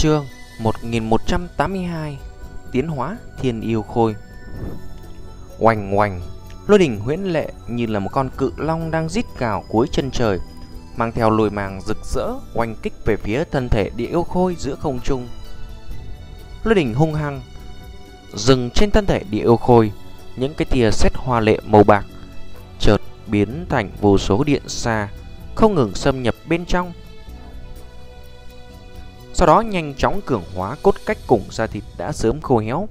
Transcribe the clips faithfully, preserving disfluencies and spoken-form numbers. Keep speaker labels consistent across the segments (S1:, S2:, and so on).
S1: Chương một nghìn một trăm tám mươi hai. Tiến hóa Thiên Yêu Khôi. Oành oành, lôi đình huyễn lệ như là một con cự long đang rít gào cuối chân trời, mang theo lôi màng rực rỡ oanh kích về phía thân thể Địa Yêu Khôi giữa không trung. Lôi đình hung hăng dừng trên thân thể Địa Yêu Khôi, những cái tia sét hoa lệ màu bạc chợt biến thành vô số điện xa, không ngừng xâm nhập bên trong. Sau đó nhanh chóng cường hóa cốt cách cùng da thịt đã sớm khô héo.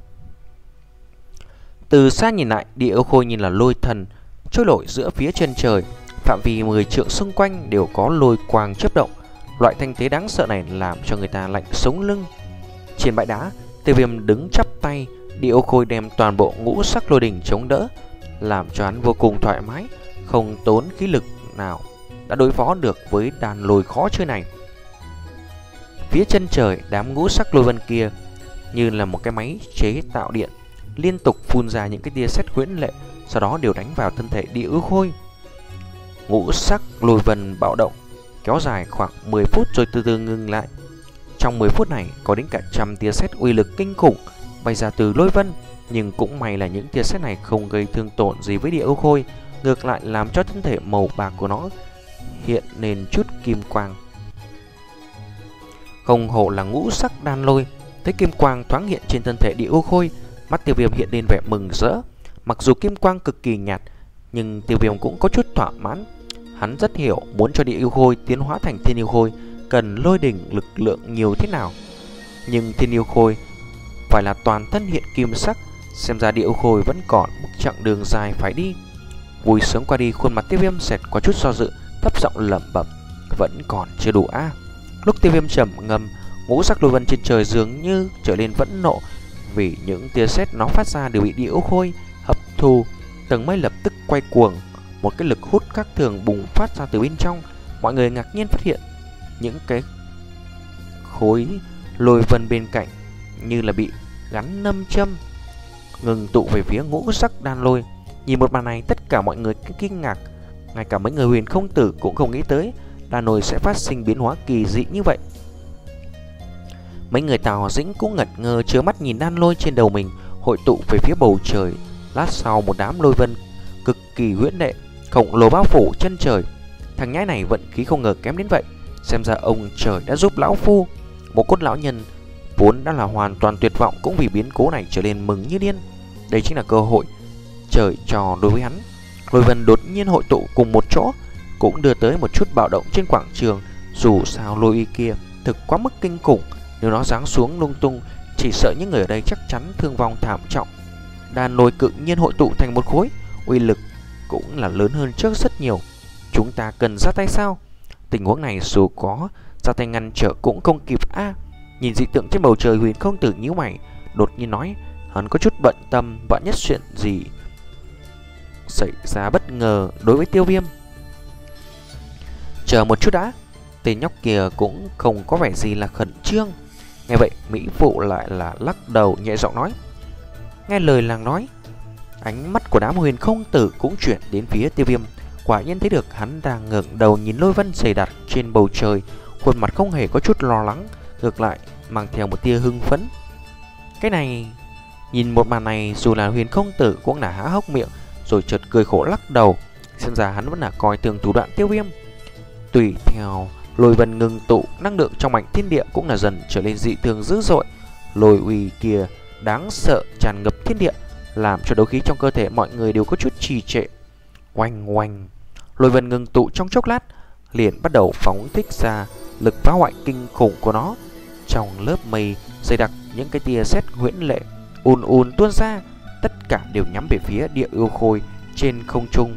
S1: Từ xa nhìn lại, Địa Yêu Khôi như là lôi thần trôi nổi giữa phía chân trời, phạm vi mười trượng xung quanh đều có lôi quang chớp động. Loại thanh thế đáng sợ này làm cho người ta lạnh sống lưng. Trên bãi đá, Tiêu Viêm đứng chắp tay, Địa Yêu Khôi đem toàn bộ ngũ sắc lôi đình chống đỡ, làm cho hắn vô cùng thoải mái, không tốn khí lực nào đã đối phó được với đàn lôi khó chơi này. Phía chân trời, đám ngũ sắc lôi vân kia như là một cái máy chế tạo điện, liên tục phun ra những cái tia sét huyễn lệ, sau đó đều đánh vào thân thể Địa Yêu Khôi. Ngũ sắc lôi vân bạo động kéo dài khoảng mười phút rồi từ từ ngừng lại. Trong mười phút này có đến cả trăm tia sét uy lực kinh khủng bay ra từ lôi vân, nhưng cũng may là những tia sét này không gây thương tổn gì với Địa Yêu Khôi, ngược lại làm cho thân thể màu bạc của nó hiện lên chút kim quang. Không hổ là ngũ sắc đan lôi. Thấy kim quang thoáng hiện trên thân thể Địa Yêu Khôi, mắt Tiêu Viêm hiện lên vẻ mừng rỡ. Mặc dù kim quang cực kỳ nhạt, nhưng Tiêu Viêm cũng có chút thỏa mãn. Hắn rất hiểu muốn cho Địa Yêu Khôi tiến hóa thành Thiên Yêu Khôi cần lôi đỉnh lực lượng nhiều thế nào. Nhưng Thiên Yêu Khôi phải là toàn thân hiện kim sắc, xem ra Địa Yêu Khôi vẫn còn một chặng đường dài phải đi. Vui sướng qua đi, khuôn mặt Tiêu Viêm xẹt qua chút do dự, thấp giọng lẩm bẩm: vẫn còn chưa đủ a. À? Lúc Tiêu Viêm trầm ngâm, ngũ sắc lôi vân trên trời dường như trở nên phẫn nộ, vì những tia sét nó phát ra đều bị Địa Yêu Khôi hấp thu. Tầng mây lập tức quay cuồng, một cái lực hút khác thường bùng phát ra từ bên trong. Mọi người ngạc nhiên phát hiện những cái khối lôi vân bên cạnh như là bị gắn nâm châm, ngừng tụ về phía ngũ sắc đan lôi. Nhìn một màn này, tất cả mọi người kinh ngạc, ngay cả mấy người Huyền Không Tử cũng không nghĩ tới đan lôi sẽ phát sinh biến hóa kỳ dị như vậy. Mấy người Tào Dĩnh cũng ngẩn ngơ trơ mắt nhìn đan lôi trên đầu mình hội tụ về phía bầu trời. Lát sau, một đám lôi vân cực kỳ huyễn lệ khổng lồ bao phủ chân trời. Thằng nhãi này vận khí không ngờ kém đến vậy, xem ra ông trời đã giúp lão phu. Một cốt lão nhân vốn đã là hoàn toàn tuyệt vọng cũng vì biến cố này trở nên mừng như điên. Đây chính là cơ hội trời trò đối với hắn. Lôi vân đột nhiên hội tụ cùng một chỗ cũng đưa tới một chút bạo động trên quảng trường. Dù sao lôi y kia thực quá mức kinh khủng, nếu nó giáng xuống lung tung, chỉ sợ những người ở đây chắc chắn thương vong thảm trọng. Đàn lôi tự nhiên hội tụ thành một khối, uy lực cũng là lớn hơn trước rất nhiều. Chúng ta cần ra tay sao? Tình huống này dù có ra tay ngăn trở cũng không kịp a. À, nhìn dị tượng trên bầu trời, Huyền Không Tử nhíu mày, đột nhiên nói, hắn có chút bận tâm vạn nhất chuyện gì xảy ra bất ngờ đối với Tiêu Viêm. Chờ một chút đã. Tên nhóc kia cũng không có vẻ gì là khẩn trương. Nghe vậy, Mỹ Phụ lại là lắc đầu nhẹ giọng nói. Nghe lời làng nói, ánh mắt của đám Huyền Không Tử cũng chuyển đến phía Tiêu Viêm. Quả nhiên thấy được hắn đang ngẩng đầu nhìn lôi vân dày đặc trên bầu trời, khuôn mặt không hề có chút lo lắng, ngược lại mang theo một tia hưng phấn. Cái này, nhìn một màn này, dù là Huyền Không Tử cũng là há hốc miệng, rồi chợt cười khổ lắc đầu. Xem ra hắn vẫn là coi thường thủ đoạn Tiêu Viêm. Tùy theo lôi vân ngừng tụ, năng lượng trong mảnh thiên địa cũng là dần trở nên dị thường dữ dội. Lôi uy kia đáng sợ tràn ngập thiên địa, làm cho đấu khí trong cơ thể mọi người đều có chút trì trệ. Oanh oanh, lôi vân ngừng tụ trong chốc lát, liền bắt đầu phóng thích ra lực phá hoại kinh khủng của nó. Trong lớp mây dày đặc, những cái tia sét huyễn lệ ùn ùn tuôn ra, tất cả đều nhắm về phía Địa Yêu Khôi trên không trung.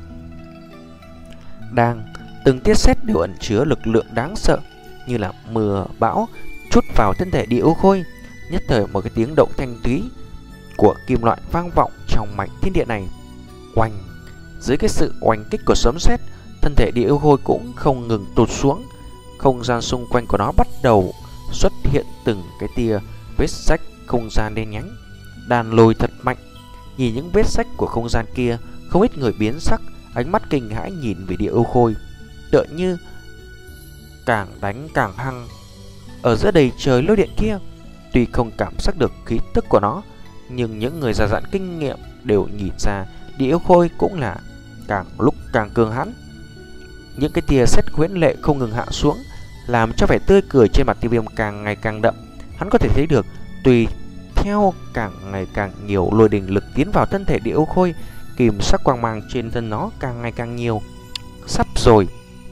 S1: Đang từng tia sét đều ẩn chứa lực lượng đáng sợ, như là mưa bão trút vào thân thể Địa Yêu Khôi. Nhất thời một cái tiếng động thanh thúy của kim loại vang vọng trong mảnh thiên địa này. Oanh, dưới cái sự oanh kích của sấm sét, thân thể Địa Yêu Khôi cũng không ngừng tụt xuống. Không gian xung quanh của nó bắt đầu xuất hiện từng cái tia vết rách không gian đen nhánh. Đàn lôi thật mạnh. Nhìn những vết rách của không gian kia, không ít người biến sắc, ánh mắt kinh hãi nhìn về Địa Yêu Khôi, tựa như càng đánh càng hăng. Ở giữa đầy trời lôi điện kia, tuy không cảm giác được khí tức của nó, nhưng những người già dặn kinh nghiệm đều nhìn ra Địa Yêu Khôi cũng là càng lúc càng cường hãn. Những cái tia sét huyễn lệ không ngừng hạ xuống, làm cho vẻ tươi cười trên mặt Tiêu Viêm càng ngày càng đậm. Hắn có thể thấy được, tùy theo càng ngày càng nhiều lôi đình lực tiến vào thân thể Địa Yêu Khôi, kim sắc quang mang trên thân nó càng ngày càng nhiều. Sắp rồi.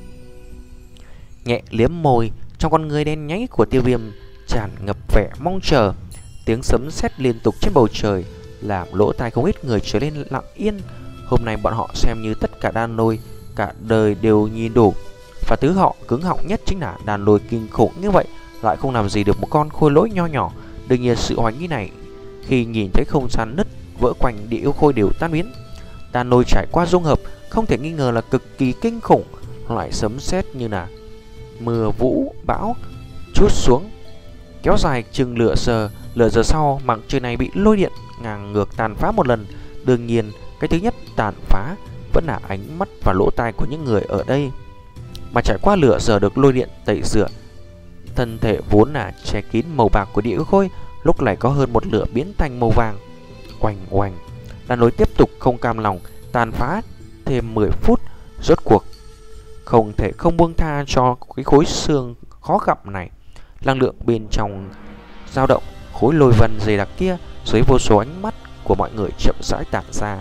S1: Nhẹ liếm môi, trong con người đen nháy của Tiêu Viêm tràn ngập vẻ mong chờ. Tiếng sấm sét liên tục trên bầu trời làm lỗ tai không ít người trở nên lặng yên. Hôm nay bọn họ xem như tất cả đan lôi cả đời đều nhìn đủ, và thứ họ cứng họng nhất chính là đàn lôi kinh khủng như vậy lại không làm gì được một con khôi lỗi nho nhỏ. Đương nhiên sự hoài nghi này khi nhìn thấy không gian nứt vỡ quanh Địa Yêu Khôi đều tan biến. Đàn lôi trải qua dung hợp không thể nghi ngờ là cực kỳ kinh khủng. Loại sấm sét như là mưa vũ bão chút xuống kéo dài chừng lửa giờ. Lửa giờ sau, mảng trời này bị lôi điện ngang ngược tàn phá một lần. Đương nhiên cái thứ nhất tàn phá vẫn là ánh mắt và lỗ tai của những người ở đây. Mà trải qua lửa giờ được lôi điện tẩy rửa, thân thể vốn là che kín màu bạc của Địa Yêu Khôi lúc này có hơn một lửa biến thành màu vàng. Oanh oanh, đàn lôi tiếp tục không cam lòng tàn phá thêm mười phút. Rốt cuộc không thể không buông tha cho cái khối xương khó gặp này. Năng lượng bên trong dao động, khối lôi vân dày đặc kia dưới vô số ánh mắt của mọi người chậm rãi tản ra.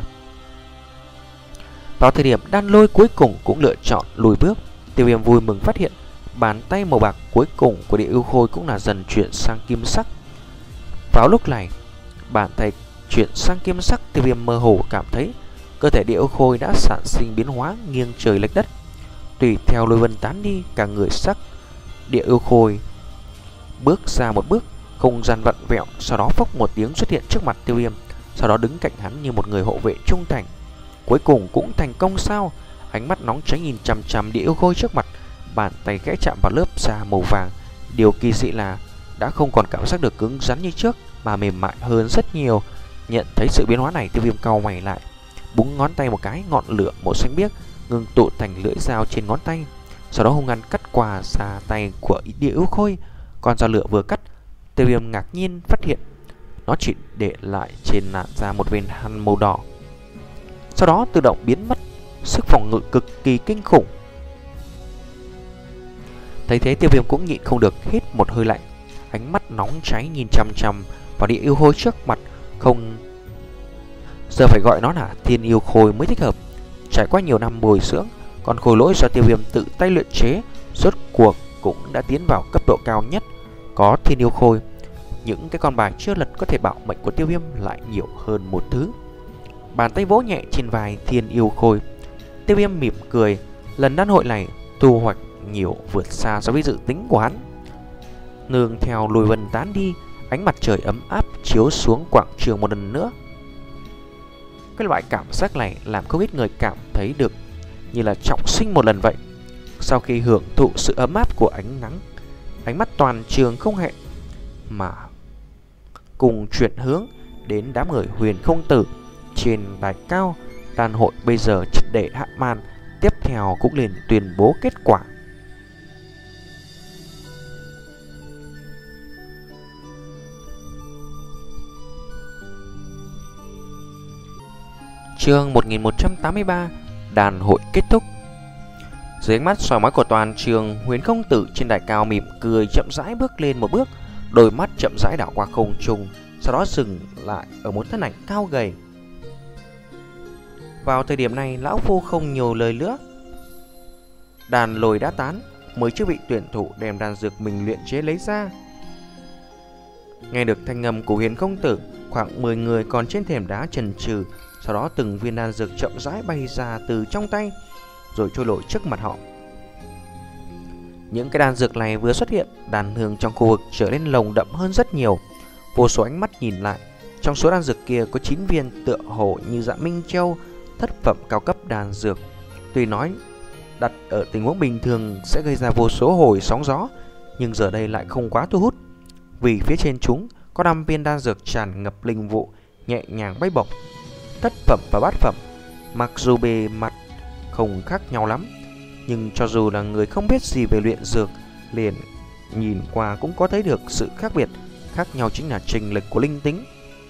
S1: Vào thời điểm đan lôi cuối cùng cũng lựa chọn lùi bước, Tiêu Viêm vui mừng phát hiện bàn tay màu bạc cuối cùng của Địa Yêu Khôi cũng là dần chuyển sang kim sắc. Vào lúc này, bàn tay chuyển sang kim sắc, Tiêu Viêm mơ hồ cảm thấy cơ thể Địa Yêu Khôi đã sản sinh biến hóa nghiêng trời lệch đất. Tùy theo lôi vân tán đi, cả người sắc Địa Yêu Khôi bước ra một bước, không gian vặn vẹo, sau đó phốc một tiếng xuất hiện trước mặt Tiêu Viêm, sau đó đứng cạnh hắn như một người hộ vệ trung thành. Cuối cùng cũng thành công sao? Ánh mắt nóng cháy nhìn chằm chằm Địa Yêu Khôi trước mặt, bàn tay khẽ chạm vào lớp da màu vàng. Điều kỳ dị là đã không còn cảm giác được cứng rắn như trước, mà mềm mại hơn rất nhiều. Nhận thấy sự biến hóa này, Tiêu Viêm cau mày lại, búng ngón tay một cái, ngọn lửa màu xanh biếc ngưng tụ thành lưỡi dao trên ngón tay, sau đó hung hăng cắt qua da tay của Địa Yêu Khôi. Con dao lửa vừa cắt, Tiêu Viêm ngạc nhiên phát hiện nó chỉ để lại trên làn da một vệt hằn màu đỏ, sau đó tự động biến mất. Sức phòng ngự cực kỳ kinh khủng. Thấy thế, Tiêu Viêm cũng nhịn không được hít một hơi lạnh, ánh mắt nóng cháy nhìn chằm chằm vào Địa Yêu Khôi trước mặt. Không, giờ phải gọi nó là Thiên Yêu Khôi mới thích hợp. Trải qua nhiều năm bồi dưỡng, con khôi lỗi do Tiêu Viêm tự tay luyện chế rốt cuộc cũng đã tiến vào cấp độ cao nhất. Có Thiên Yêu Khôi, những cái con bài chưa lật có thể bảo mệnh của Tiêu Viêm lại nhiều hơn một thứ. Bàn tay vỗ nhẹ trên vai Thiên Yêu Khôi, Tiêu Viêm mỉm cười. Lần đan hội này thu hoạch nhiều vượt xa so với dự tính của hắn. Nương theo lôi vân tán đi, ánh mặt trời ấm áp chiếu xuống quảng trường một lần nữa. Cái loại cảm giác này làm không ít người cảm thấy được như là trọng sinh một lần vậy. Sau khi hưởng thụ sự ấm áp của ánh nắng, ánh mắt toàn trường không hẹn mà cùng chuyển hướng đến đám người Huyền Không Tử trên đài cao. Đàn hội bây giờ triệt để hạ màn, tiếp theo cũng liền tuyên bố kết quả. Chương một nghìn một trăm tám mươi ba, đàn hội kết thúc. Dưới ánh mắt soi mói của toàn trường, Huyền Không Tử trên đài cao mỉm cười chậm rãi bước lên một bước, đôi mắt chậm rãi đảo qua không trung, sau đó dừng lại ở một thân ảnh cao gầy. Vào thời điểm này, lão phu không nhiều lời nữa. Đàn lôi đã tán, mới chưa bị tuyển thủ đem đan dược mình luyện chế lấy ra. Nghe được thanh âm của Huyền Không Tử, khoảng mười người còn trên thềm đá chần chừ, sau đó từng viên đan dược chậm rãi bay ra từ trong tay, rồi trôi nổi trước mặt họ. Những cái đan dược này vừa xuất hiện, đan hương trong khu vực trở nên nồng đậm hơn rất nhiều. Vô số ánh mắt nhìn lại, trong số đan dược kia có chín viên tựa hồ như Dạ Minh Châu, thất phẩm cao cấp đan dược. Tuy nói đặt ở tình huống bình thường sẽ gây ra vô số hồi sóng gió, nhưng giờ đây lại không quá thu hút, vì phía trên chúng có năm viên đan dược tràn ngập linh vụ, nhẹ nhàng bay bổng. Thất phẩm và bát phẩm, mặc dù bề mặt không khác nhau lắm, nhưng cho dù là người không biết gì về luyện dược, liền nhìn qua cũng có thấy được sự khác biệt. Khác nhau chính là chênh lệch của linh tính.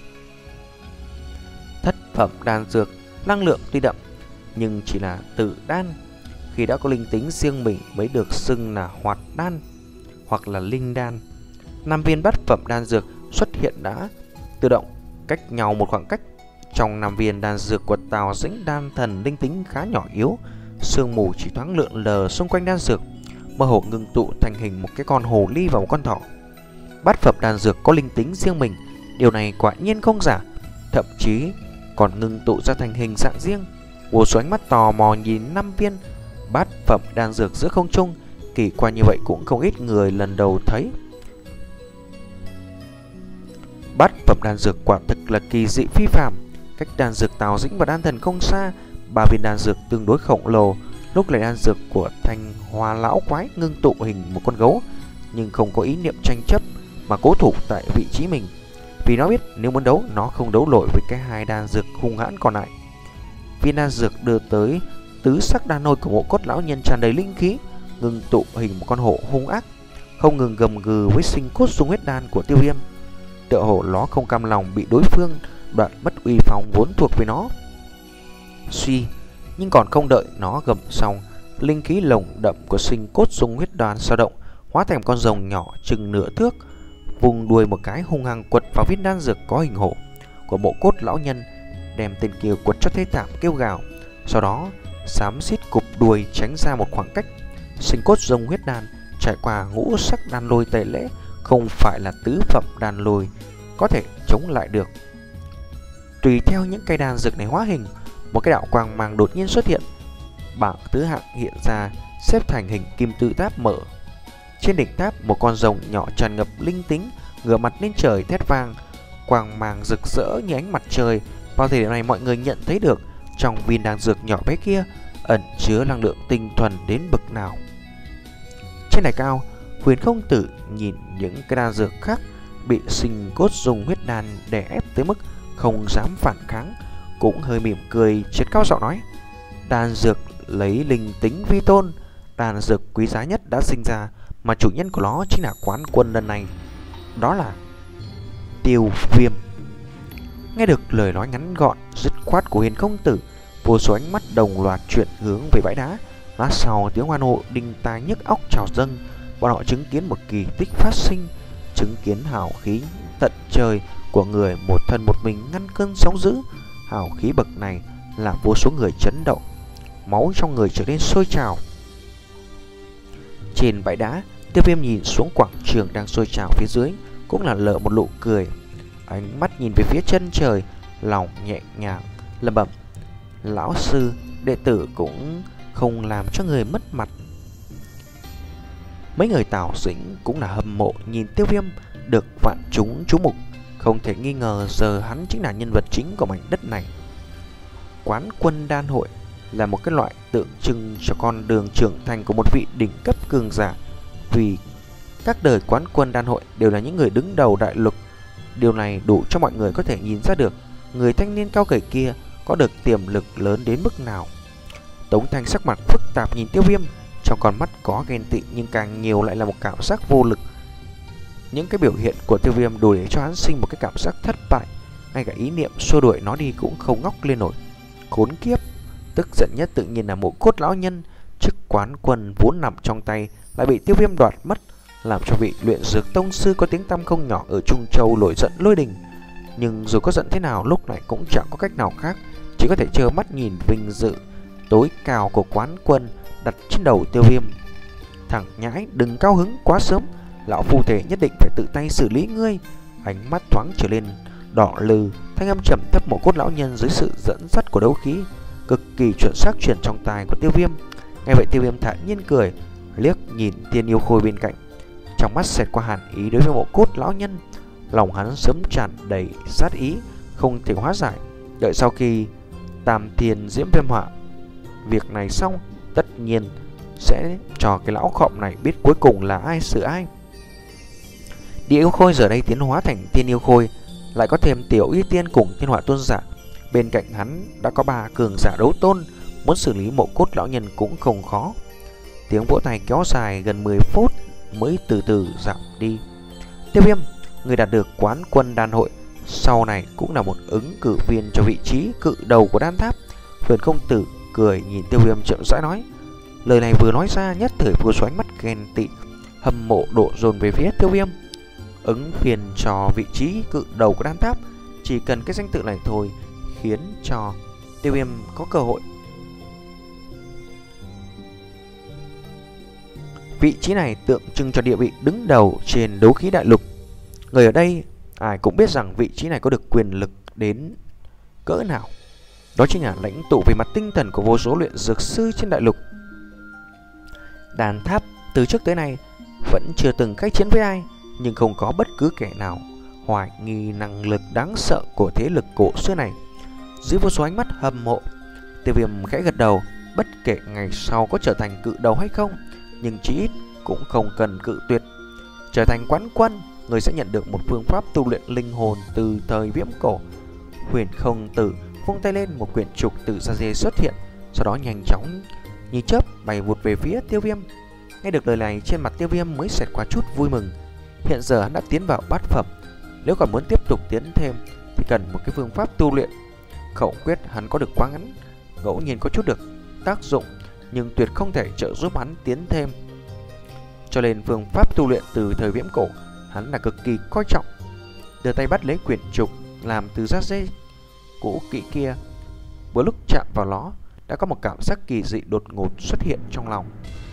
S1: Thất phẩm đan dược năng lượng tuy đậm nhưng chỉ là tự đan. Khi đã có linh tính riêng mình mới được xưng là hoạt đan hoặc là linh đan. Năm viên bát phẩm đan dược xuất hiện đã tự động cách nhau một khoảng cách. Trong năm viên đan dược của Tào Dĩnh đan thần linh tính khá nhỏ yếu, sương mù chỉ thoáng lượn lờ xung quanh đan dược, mơ hồ ngưng tụ thành hình một cái con hồ ly và một con thỏ. Bát phẩm đan dược có linh tính riêng mình, điều này quả nhiên không giả, thậm chí còn ngưng tụ ra thành hình dạng riêng. Vô số ánh mắt tò mò nhìn năm viên bát phẩm đan dược giữa không trung, kỳ quan như vậy cũng không ít người lần đầu thấy. Bát phẩm đan dược quả thực là kỳ dị phi phàm. Cách đan dược Tào Dĩnh và đan thần không xa, ba viên đan dược tương đối khổng lồ. Lúc này đan dược của Thanh Hoa lão quái ngưng tụ hình một con gấu, nhưng không có ý niệm tranh chấp mà cố thủ tại vị trí mình, vì nó biết nếu muốn đấu nó không đấu nổi với cái hai đan dược hung hãn còn lại. Viên đan dược đưa tới tứ sắc đan nôi của Mộ Cốt lão nhân tràn đầy linh khí, ngưng tụ hình một con hổ hung ác, không ngừng gầm gừ với sinh cốt dung huyết đan của Tiêu Viêm. Tựa hồ nó không cam lòng bị đối phương đoạt mất uy phong vốn thuộc về nó. Suy, nhưng còn không đợi nó gầm xong, linh khí lồng đậm của sinh cốt dung huyết đan dao động, hóa thành con rồng nhỏ chừng nửa thước, vùng đuôi một cái hung hăng quật vào viên đan dược có hình hổ của Mộ Cốt lão nhân, đem tên kia quật cho thê thảm kêu gào. Sau đó xám xít cụp đuôi tránh ra một khoảng cách. Sinh cốt rồng huyết đan trải qua ngũ sắc đan lôi tẩy lễ, không phải là tứ phẩm đan lôi có thể chống lại được. Tùy theo những cây đan dược này hóa hình, một cái đạo quang mang đột nhiên xuất hiện. Bảng tứ hạng hiện ra, xếp thành hình kim tự tháp mở. Trên đỉnh tháp một con rồng nhỏ tràn ngập linh tính, ngửa mặt lên trời thét vang, quang mang rực rỡ như ánh mặt trời. Vào thời điểm này mọi người nhận thấy được trong viên đan dược nhỏ bé kia ẩn chứa năng lượng tinh thuần đến bậc nào. Trên đài cao, Huyền Không Tử nhìn những cái đan dược khác bị sinh cốt dùng huyết đan đè ép tới mức không dám phản kháng, cũng hơi mỉm cười triệt cao giọng nói: đan dược lấy linh tính vi tôn, đan dược quý giá nhất đã sinh ra, mà chủ nhân của nó chính là quán quân lần này, đó là Tiêu Viêm. Nghe được lời nói ngắn gọn dứt khoát của Huyền Không Tử, vô số ánh mắt đồng loạt chuyển hướng về bãi đá. Lát sau tiếng hoan hô đinh tai nhức óc trào dâng, bọn họ chứng kiến một kỳ tích phát sinh, chứng kiến hào khí tận trời của người một thân một mình ngăn cơn sóng dữ. Hào khí bậc này làm vô số người chấn động, máu trong người trở nên sôi trào. Trên bãi đá, Tiêu Viêm nhìn xuống quảng trường đang sôi trào phía dưới, cũng là lợ một nụ cười. Ánh mắt nhìn về phía chân trời, lòng nhẹ nhàng lẩm bẩm: lão sư, đệ tử cũng không làm cho người mất mặt. Mấy người Tào Dĩnh cũng là hâm mộ nhìn Tiêu Viêm được vạn chúng chú mục, không thể nghi ngờ giờ hắn chính là nhân vật chính của mảnh đất này. Quán quân đan hội là một cái loại tượng trưng cho con đường trưởng thành của một vị đỉnh cấp cường giả, vì các đời quán quân đan hội đều là những người đứng đầu đại lục. Điều này đủ cho mọi người có thể nhìn ra được người thanh niên cao gầy kia có được tiềm lực lớn đến mức nào. Tống Thanh sắc mặt phức tạp nhìn Tiêu Viêm, trong con mắt có ghen tị nhưng càng nhiều lại là một cảm giác vô lực. Những cái biểu hiện của Tiêu Viêm đủ để cho hắn sinh một cái cảm giác thất bại, ngay cả ý niệm xua đuổi nó đi cũng không ngóc lên nổi. Khốn kiếp! Tức giận nhất tự nhiên là Mộ Cốt lão nhân, chức quán quân vốn nằm trong tay lại bị Tiêu Viêm đoạt mất, làm cho vị luyện dược tông sư có tiếng tăm không nhỏ ở Trung Châu nổi giận lôi đình. Nhưng dù có giận thế nào lúc này cũng chẳng có cách nào khác, chỉ có thể trơ mắt nhìn vinh dự tối cao của quán quân đặt trên đầu Tiêu Viêm. Thằng nhãi, đừng cao hứng quá sớm, lão phu thể nhất định phải tự tay xử lý ngươi. Ánh mắt thoáng trở lên đỏ lừ, thanh âm trầm thấp Mộ Cốt lão nhân dưới sự dẫn dắt của đấu khí cực kỳ chuẩn xác truyền trong tai của Tiêu Viêm. Nghe vậy Tiêu Viêm thản nhiên cười, liếc nhìn Tiên Yêu Khôi bên cạnh, trong mắt xẹt qua hàn ý đối với Mộ Cốt lão nhân. Lòng hắn sớm tràn đầy sát ý, không thể hóa giải. Đợi sau khi Tam Thiên Diễm Viêm Họa việc này xong, tất nhiên sẽ cho cái lão khọm này biết cuối cùng là ai xử ai. Địa Yêu Khôi giờ đây tiến hóa thành Tiên Yêu Khôi, lại có thêm Tiểu Y Tiên cùng Thiên Hỏa Tôn giả. Bên cạnh hắn đã có ba cường giả đấu tôn, muốn xử lý Mộ Cốt lão nhân cũng không khó. Tiếng vỗ tay kéo dài gần mười phút mới từ từ giảm đi. Tiêu Viêm, người đạt được quán quân đan hội, sau này cũng là một ứng cử viên cho vị trí cự đầu của đan tháp. Huyền Không Tử cười nhìn Tiêu Viêm chậm rãi nói. Lời này vừa nói ra, nhất thời vô số ánh mắt ghen tị hâm mộ đổ dồn về phía Tiêu Viêm. Ứng viên cho vị trí cự đầu của đan tháp, chỉ cần cái danh tự này thôi khiến cho Tiêu Viêm có cơ hội. Vị trí này tượng trưng cho địa vị đứng đầu trên đấu khí đại lục. Người ở đây ai cũng biết rằng vị trí này có được quyền lực đến cỡ nào. Đó chính là lãnh tụ về mặt tinh thần của vô số luyện dược sư trên đại lục. Đan tháp từ trước tới nay vẫn chưa từng khai chiến với ai, nhưng không có bất cứ kẻ nào hoài nghi năng lực đáng sợ của thế lực cổ xưa này. Dưới vô số ánh mắt hâm mộ, Tiêu Viêm khẽ gật đầu. Bất kể ngày sau có trở thành cự đầu hay không, nhưng chí ít cũng không cần cự tuyệt. Trở thành quán quân, người sẽ nhận được một phương pháp tu luyện linh hồn từ thời viễn cổ. Huyền Không Tử vung tay lên, một quyển trục từ da dê xuất hiện, sau đó nhanh chóng như chớp bay vụt về phía Tiêu Viêm. Nghe được lời này, trên mặt Tiêu Viêm mới xẹt qua chút vui mừng. Hiện giờ hắn đã tiến vào bát phẩm, nếu còn muốn tiếp tục tiến thêm thì cần một cái phương pháp tu luyện. Khẩu quyết hắn có được quá ngắn, ngẫu nhiên có chút được tác dụng, nhưng tuyệt không thể trợ giúp hắn tiến thêm. Cho nên phương pháp tu luyện từ thời viễn cổ hắn là cực kỳ coi trọng. Đưa tay bắt lấy quyển trục làm từ da dê cũ kỹ kia, vừa lúc chạm vào nó, đã có một cảm giác kỳ dị đột ngột xuất hiện trong lòng.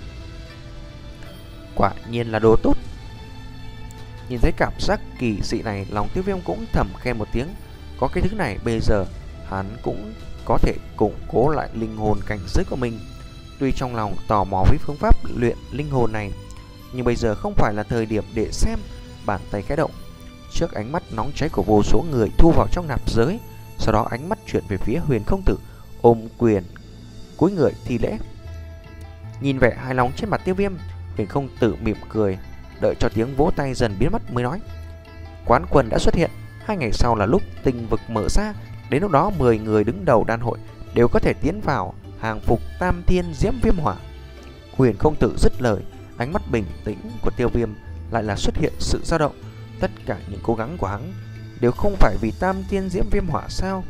S1: Quả nhiên là đồ tốt. Nhìn thấy cảm giác kỳ dị này, lòng Tiêu Viêm cũng thầm khen một tiếng. Có cái thứ này bây giờ hắn cũng có thể củng cố lại linh hồn cảnh giới của mình. Tuy trong lòng tò mò với phương pháp luyện linh hồn này, nhưng bây giờ không phải là thời điểm để xem. Bàn tay khẽ động, trước ánh mắt nóng cháy của vô số người thu vào trong nạp giới. Sau đó ánh mắt chuyển về phía Huyền Không Tử, ôm quyền cúi người thi lễ. Nhìn vẻ hài lòng trên mặt Tiêu Viêm, Huyền Không Tử mỉm cười, đợi cho tiếng vỗ tay dần biến mất mới nói. Quán quân đã xuất hiện, hai ngày sau là lúc tinh vực mở ra. Đến lúc đó mười người đứng đầu đan hội đều có thể tiến vào hàng phục Tam Thiên Diễm Viêm Hỏa. Huyền Không Tử dứt lời, ánh mắt bình tĩnh của Tiêu Viêm lại là xuất hiện sự dao động. Tất cả những cố gắng của hắn đều không phải vì Tam Thiên Diễm Viêm Hỏa sao,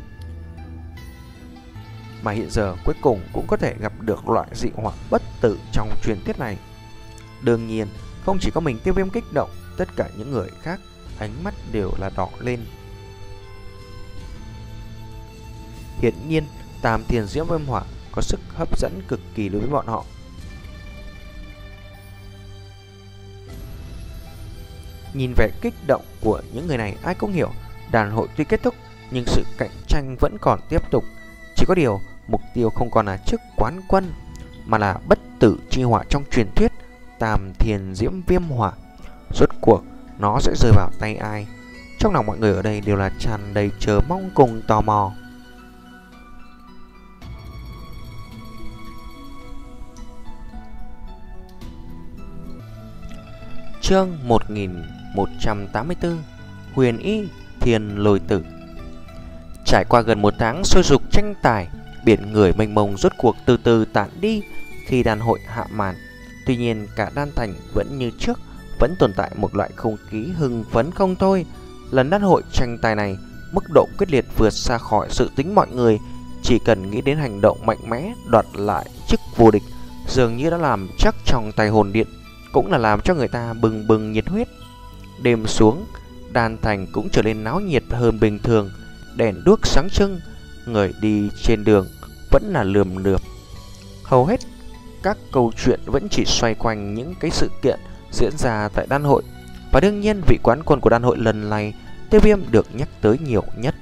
S1: mà hiện giờ cuối cùng cũng có thể gặp được loại dị hỏa bất tử trong truyền thuyết này. Đương nhiên không chỉ có mình Tiêu Viêm kích động, tất cả những người khác ánh mắt đều là đỏ lên. Hiển nhiên Tam Thiên Diễm Viêm Hỏa có sức hấp dẫn cực kỳ đối với bọn họ. Nhìn vẻ kích động của những người này, ai cũng hiểu đàn hội tuy kết thúc nhưng sự cạnh tranh vẫn còn tiếp tục. Chỉ có điều mục tiêu không còn là chức quán quân, mà là bất tử chi hỏa trong truyền thuyết Tam Thiên Diễm Viêm Hỏa. Rốt cuộc nó sẽ rơi vào tay ai? Trong lòng mọi người ở đây đều là tràn đầy chờ mong cùng tò mò. Chương một nghìn một trăm tám mươi tư, Huyền Y Thiên Lôi Tử. Trải qua gần một tháng sôi sục tranh tài, biển người mênh mông rốt cuộc từ từ tản đi khi đan hội hạ màn. Tuy nhiên cả đan thành vẫn như trước, vẫn tồn tại một loại không khí hưng phấn không thôi. Lần đan hội tranh tài này, mức độ quyết liệt vượt xa khỏi dự tính mọi người. Chỉ cần nghĩ đến hành động mạnh mẽ đoạt lại chức vô địch, dường như đã làm chắc trong tay hồn điện, cũng là làm cho người ta bừng bừng nhiệt huyết. Đêm xuống, đan thành cũng trở nên náo nhiệt hơn bình thường. Đèn đuốc sáng trưng, người đi trên đường vẫn là lườm lượp. Hầu hết các câu chuyện vẫn chỉ xoay quanh những cái sự kiện diễn ra tại đan hội. Và đương nhiên vị quán quân của đan hội lần này, Tiêu Viêm được nhắc tới nhiều nhất.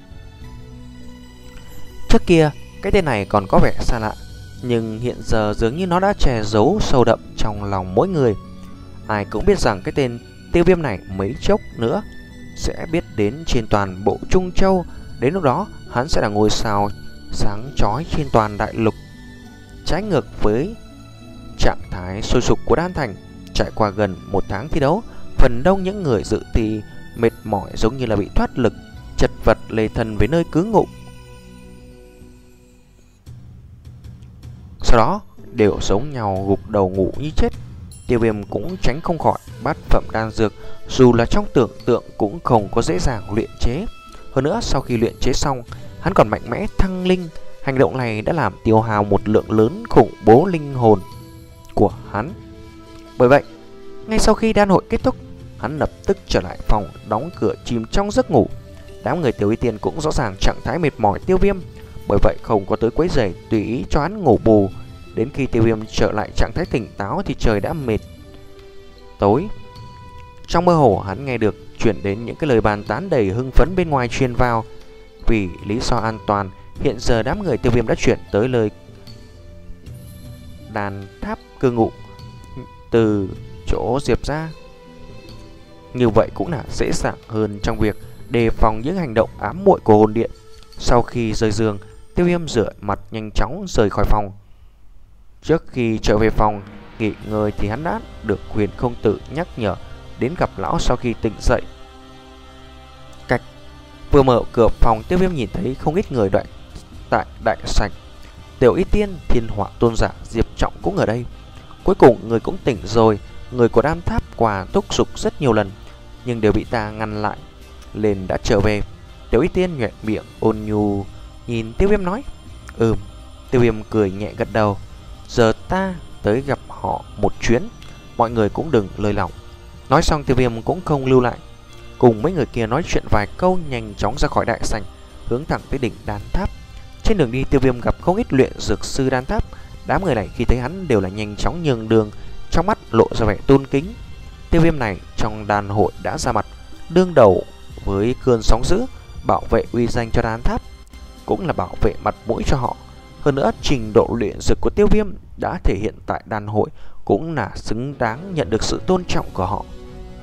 S1: Trước kia cái tên này còn có vẻ xa lạ, nhưng hiện giờ dường như nó đã che giấu sâu đậm trong lòng mỗi người. Ai cũng biết rằng cái tên Tiêu Viêm này mấy chốc nữa sẽ biết đến trên toàn bộ Trung Châu. Đến lúc đó hắn sẽ là ngôi sao sáng chói trên toàn đại lục. Trái ngược với trạng thái sôi sục của đan thành, trải qua gần một tháng thi đấu, phần đông những người dự thi mệt mỏi giống như là bị thoát lực, chật vật lê thân về nơi cứ ngụ. Sau đó đều giống nhau gục đầu ngủ như chết. Tiêu Viêm cũng tránh không khỏi. Bát phẩm đan dược dù là trong tưởng tượng cũng không có dễ dàng luyện chế. Hơn nữa sau khi luyện chế xong, hắn còn mạnh mẽ thăng linh. Hành động này đã làm tiêu hao một lượng lớn khủng bố linh hồn của hắn. Bởi vậy, ngay sau khi đan hội kết thúc, hắn lập tức trở lại phòng, đóng cửa chìm trong giấc ngủ. Đám người Tiểu Y Tiên cũng rõ ràng trạng thái mệt mỏi Tiêu Viêm, bởi vậy không có tới quấy rầy, tùy ý cho hắn ngủ bù. Đến khi Tiêu Viêm trở lại trạng thái tỉnh táo thì trời đã mệt tối. Trong mơ hồ hắn nghe được chuyển đến những cái lời bàn tán đầy hưng phấn bên ngoài truyền vào. Vì lý do an toàn, hiện giờ đám người Tiêu Viêm đã chuyển tới lời đàn tháp cư ngụ từ chỗ Diệp ra. Như vậy cũng là dễ dàng hơn trong việc đề phòng những hành động ám muội của hồn điện. Sau khi rời giường, Tiêu Viêm rửa mặt nhanh chóng rời khỏi phòng. Trước khi trở về phòng nghỉ ngơi thì hắn đã được Huyền Không Tử nhắc nhở đến gặp lão sau khi tỉnh dậy. Cách vừa mở cửa phòng, Tiêu Viêm nhìn thấy không ít người đại, tại đại sảnh. Tiểu Y Tiên, Thiên Hỏa Tôn giả, Diệp Trọng cũng ở đây. Cuối cùng người cũng tỉnh rồi. Người của đan tháp quà thúc giục rất nhiều lần, nhưng đều bị ta ngăn lại. Lên đã trở về. Tiểu Y Tiên nhoẻn miệng ôn nhu nhìn Tiêu Viêm nói. Ừm. Tiêu Viêm cười nhẹ gật đầu. Giờ ta tới gặp họ một chuyến, mọi người cũng đừng lơi lỏng. Nói xong Tiêu Viêm cũng không lưu lại, cùng mấy người kia nói chuyện vài câu, nhanh chóng ra khỏi đại sảnh, hướng thẳng tới đỉnh đan tháp. Trên đường đi Tiêu Viêm gặp không ít luyện dược sư đan tháp. Đám người này khi thấy hắn đều là nhanh chóng nhường đường, trong mắt lộ ra vẻ tôn kính. Tiêu Viêm này trong đan hội đã ra mặt đương đầu với cơn sóng dữ, bảo vệ uy danh cho đan tháp, cũng là bảo vệ mặt mũi cho họ. Hơn nữa trình độ luyện dược của Tiêu Viêm đã thể hiện tại đan hội, cũng là xứng đáng nhận được sự tôn trọng của họ.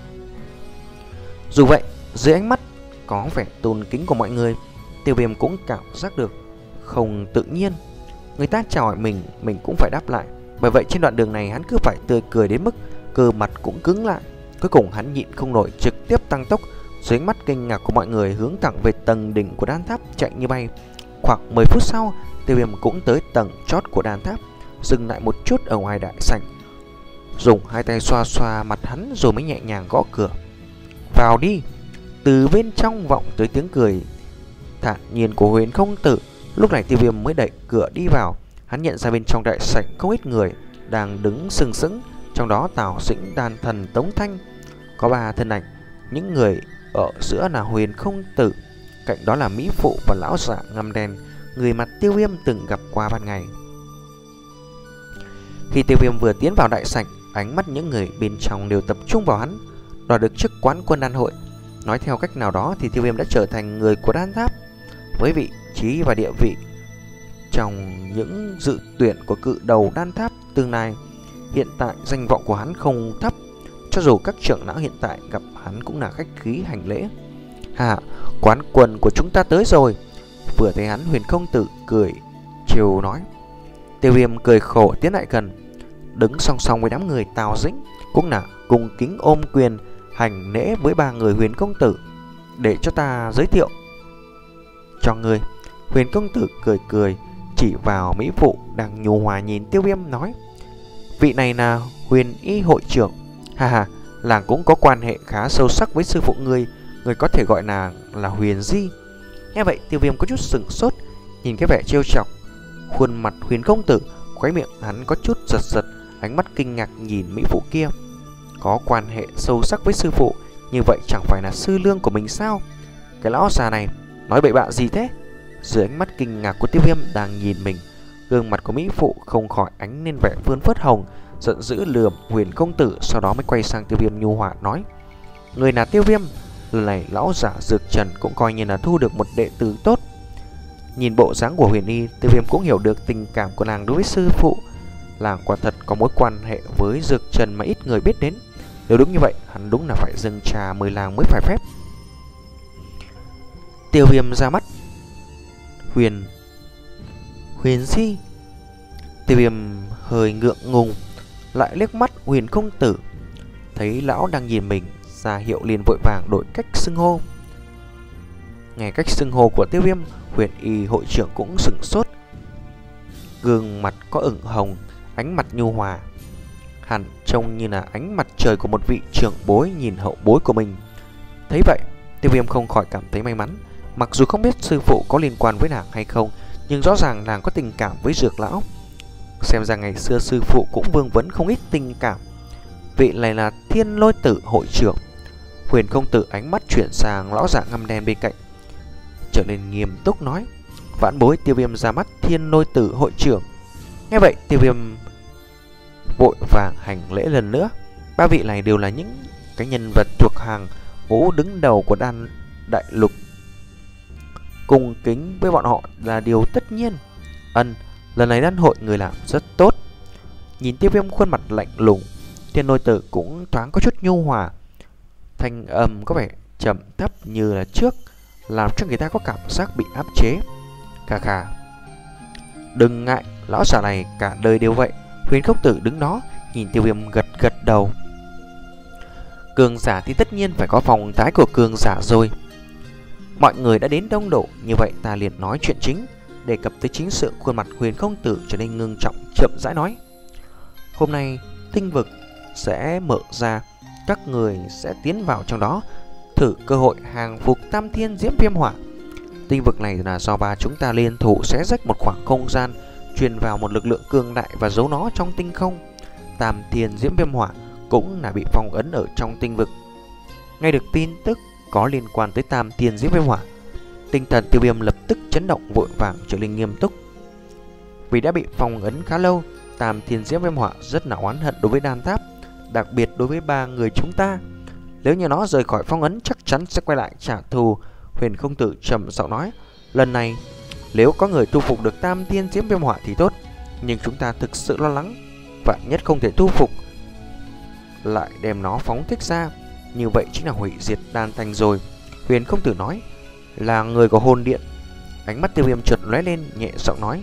S1: Dù vậy, dưới ánh mắt có vẻ tôn kính của mọi người, Tiêu Viêm cũng cảm giác được không tự nhiên. Người ta chào hỏi mình, mình cũng phải đáp lại. Bởi vậy trên đoạn đường này hắn cứ phải tươi cười đến mức cơ mặt cũng cứng lại. Cuối cùng hắn nhịn không nổi, trực tiếp tăng tốc. Dưới ánh mắt kinh ngạc của mọi người, hướng thẳng về tầng đỉnh của đan tháp chạy như bay. Khoảng mười phút sau, Tiêu Viêm cũng tới tầng chót của đan tháp, dừng lại một chút ở ngoài đại sảnh, dùng hai tay xoa xoa mặt hắn rồi mới nhẹ nhàng gõ cửa. Vào đi. Từ bên trong vọng tới tiếng cười thản nhiên của Huyền Không Tử. Lúc này Tiêu Viêm mới đẩy cửa đi vào. Hắn nhận ra bên trong đại sảnh không ít người đang đứng sừng sững, trong đó Tào Dĩnh, Đan Thần, Tống Thanh. Có ba thân ảnh, những người ở giữa là Huyền Không Tử, cạnh đó là Mỹ Phụ và lão giả ngăm đen, người mà Tiêu Viêm từng gặp qua ban ngày. Khi Tiêu Viêm vừa tiến vào đại sảnh, ánh mắt những người bên trong đều tập trung vào hắn. Đoạt được chức quán quân đan hội, nói theo cách nào đó thì Tiêu Viêm đã trở thành người của đan tháp. Với vị trí và địa vị trong những dự tuyển của cự đầu đan tháp tương lai, hiện tại danh vọng của hắn không thấp. Cho dù các trưởng lão hiện tại gặp hắn cũng là khách khí hành lễ. Hà, quán quân của chúng ta tới rồi. Vừa thấy hắn, Huyền Không Tử cười trêu nói. Tiêu Viêm cười khổ tiến lại gần, đứng song song với đám người Tào Dĩnh, cũng là cùng kính ôm quyền hành lễ với ba người Huyền Công Tử. Để cho ta giới thiệu cho người. Huyền Công Tử cười cười chỉ vào Mỹ Phụ đang nhu hòa nhìn Tiêu Viêm nói. Vị này là Huyền Y hội trưởng. Ha ha, làng cũng có quan hệ khá sâu sắc với sư phụ ngươi, người có thể gọi nàng là Huyền Di. Nghe vậy Tiêu Viêm có chút sửng sốt, nhìn cái vẻ trêu chọc khuôn mặt Huyền Công Tử, khóe miệng hắn có chút giật giật, ánh mắt kinh ngạc nhìn Mỹ Phụ kia. Có quan hệ sâu sắc với sư phụ, như vậy chẳng phải là sư lương của mình sao? Cái lão già này nói bậy bạ gì thế? Dưới ánh mắt kinh ngạc của Tiêu Viêm đang nhìn mình, gương mặt của Mỹ Phụ không khỏi ánh lên vẻ vươn phớt hồng, giận dữ lườm Huyền Công Tử, sau đó mới quay sang Tiêu Viêm nhu hòa nói. Người là Tiêu Viêm, lần này lão giả Dược Trần cũng coi như là thu được một đệ tử tốt. Nhìn bộ dáng của Huyền Y, Tiêu Viêm cũng hiểu được tình cảm của nàng đối với sư phụ. Làng quả thật có mối quan hệ với Dược Trần mà ít người biết đến. Nếu đúng như vậy, hắn đúng là phải dâng trà mời làng mới phải phép. Tiêu Viêm ra mắt Huyền Huyền Di. Tiêu Viêm hơi ngượng ngùng, lại liếc mắt Huyền Công Tử, thấy lão đang nhìn mình, ra hiệu liền vội vàng đổi cách xưng hô. Nghe cách xưng hô của Tiêu Viêm, Huyền Y hội trưởng cũng sửng sốt, gương mặt có ửng hồng, ánh mặt nhu hòa. Hẳn trông như là ánh mặt trời của một vị trưởng bối nhìn hậu bối của mình. Thấy vậy, Tiêu Viêm không khỏi cảm thấy may mắn. Mặc dù không biết sư phụ có liên quan với nàng hay không, nhưng rõ ràng nàng có tình cảm với Dược lão. Xem ra ngày xưa sư phụ cũng vương vấn không ít tình cảm. Vị này là Thiên Lôi Tử hội trưởng. Huyền công tử ánh mắt chuyển sang lão giả ngăm đen bên cạnh, trở nên nghiêm túc nói: vãn bối Tiêu Viêm ra mắt Thiên Lôi Tử hội trưởng. Nghe vậy, Tiêu Viêm vội vàng hành lễ lần nữa. Ba vị này đều là những cái nhân vật thuộc hàng ngũ đứng đầu của Đan Đại Lục, cung kính với bọn họ là điều tất nhiên. Ân, lần này đan hội người làm rất tốt. Nhìn Tiêu Viêm khuôn mặt lạnh lùng, Thiên Lôi Tử cũng thoáng có chút nhu hòa, thanh âm có vẻ trầm thấp như là trước, làm cho người ta có cảm giác bị áp chế. Khà khà, đừng ngại, lão giả này cả đời đều vậy. Huyền công tử đứng đó nhìn Tiêu Viêm gật gật đầu. Cường giả thì tất nhiên phải có phong thái của cường giả rồi. Mọi người đã đến đông đủ, như vậy ta liền nói chuyện chính. Đề cập tới chính sự, khuôn mặt Huyền công tử trở nên ngưng trọng, chậm rãi nói: hôm nay tinh vực sẽ mở ra, các người sẽ tiến vào trong đó, thử cơ hội hàng phục Tam Thiên Diễm Viêm Hỏa. Tinh vực này là do ba chúng ta liên thủ xé rách một khoảng không gian, truyền vào một lực lượng cường đại và giấu nó trong tinh không. Tam Thiên Diễm Viêm Hỏa cũng là bị phong ấn ở trong tinh vực. Nghe được tin tức có liên quan tới Tam Thiên Diễm Viêm Hỏa, tinh thần Tiêu Viêm lập tức chấn động, vội vàng trở nên nghiêm túc. Vì đã bị phong ấn khá lâu, Tam Thiên Diễm Viêm Hỏa rất là oán hận đối với Đan Tháp, đặc biệt đối với ba người chúng ta. Nếu như nó rời khỏi phong ấn chắc chắn sẽ quay lại trả thù. Huyền công tử trầm giọng nói: lần này nếu có người thu phục được Tam Thiên Diễm Viêm Hỏa thì tốt, nhưng chúng ta thực sự lo lắng, vạn nhất không thể thu phục, lại đem nó phóng thích ra, như vậy chính là hủy diệt Đan Thành rồi. Huyền công tử nói: là người của hồn điện. Ánh mắt Tiêu Viêm chợt lóe lên, nhẹ giọng nói: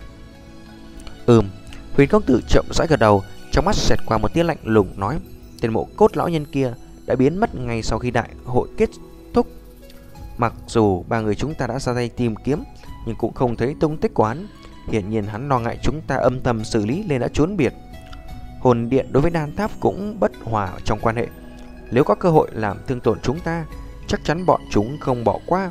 S1: ừm. Huyền công tử chậm rãi gật đầu, trong mắt xẹt qua một tia lạnh lùng nói: tên mộ cốt lão nhân kia đã biến mất ngay sau khi đại hội kết thúc. Mặc dù ba người chúng ta đã ra tay tìm kiếm, nhưng cũng không thấy tung tích của hắn. Hiển nhiên hắn lo ngại chúng ta âm thầm xử lý nên đã trốn biệt. Hồn điện đối với Đan Tháp cũng bất hòa trong quan hệ, nếu có cơ hội làm thương tổn chúng ta, chắc chắn bọn chúng không bỏ qua.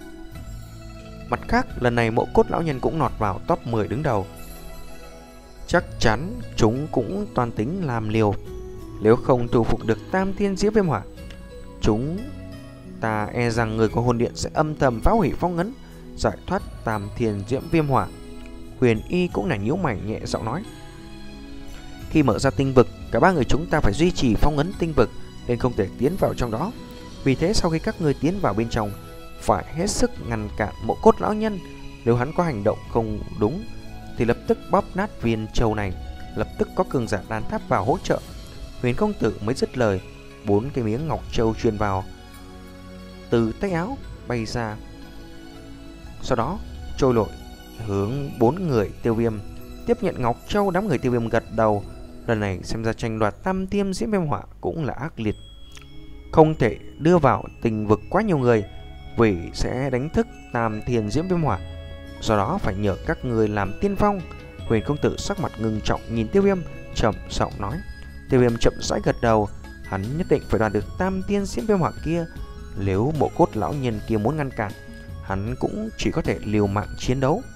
S1: Mặt khác, lần này mộ cốt lão nhân cũng lọt vào top mười đứng đầu, chắc chắn chúng cũng toàn tính làm liều. Nếu không thu phục được Tam Thiên Diễm Viêm Hỏa, chúng ta e rằng người của hồn điện sẽ âm thầm phá hủy phong ấn, giải thoát Tam Thiên Diễm Viêm Hỏa. Huyền Y cũng là nhíu mày, nhẹ giọng nói: khi mở ra tinh vực, cả ba người chúng ta phải duy trì phong ấn tinh vực, nên không thể tiến vào trong đó. Vì thế sau khi các người tiến vào bên trong, phải hết sức ngăn cản mộ cốt lão nhân. Nếu hắn có hành động không đúng thì lập tức bóp nát viên châu này. Lập tức có cường giả Đan Tháp vào hỗ trợ. Huyền công tử mới dứt lời, bốn cái miếng ngọc châu truyền vào từ tay áo bay ra, sau đó trôi nổi hướng bốn người Tiêu Viêm. Tiếp nhận ngọc châu, đám người Tiêu Viêm gật đầu. Lần này xem ra tranh đoạt Tam Thiên Diễm Viêm Hỏa cũng là ác liệt, không thể đưa vào tinh vực quá nhiều người, vì sẽ đánh thức Tam Thiên Diễm Viêm Hỏa. Do đó phải nhờ các người làm tiên phong. Huyền công tử sắc mặt ngưng trọng nhìn Tiêu Viêm, trầm giọng nói. Tiêu Viêm chậm rãi gật đầu, hắn nhất định phải đoạt được Tam Thiên Diễm Viêm Hỏa kia. Nếu mộ cốt lão nhân kia muốn ngăn cản, hắn cũng chỉ có thể liều mạng chiến đấu.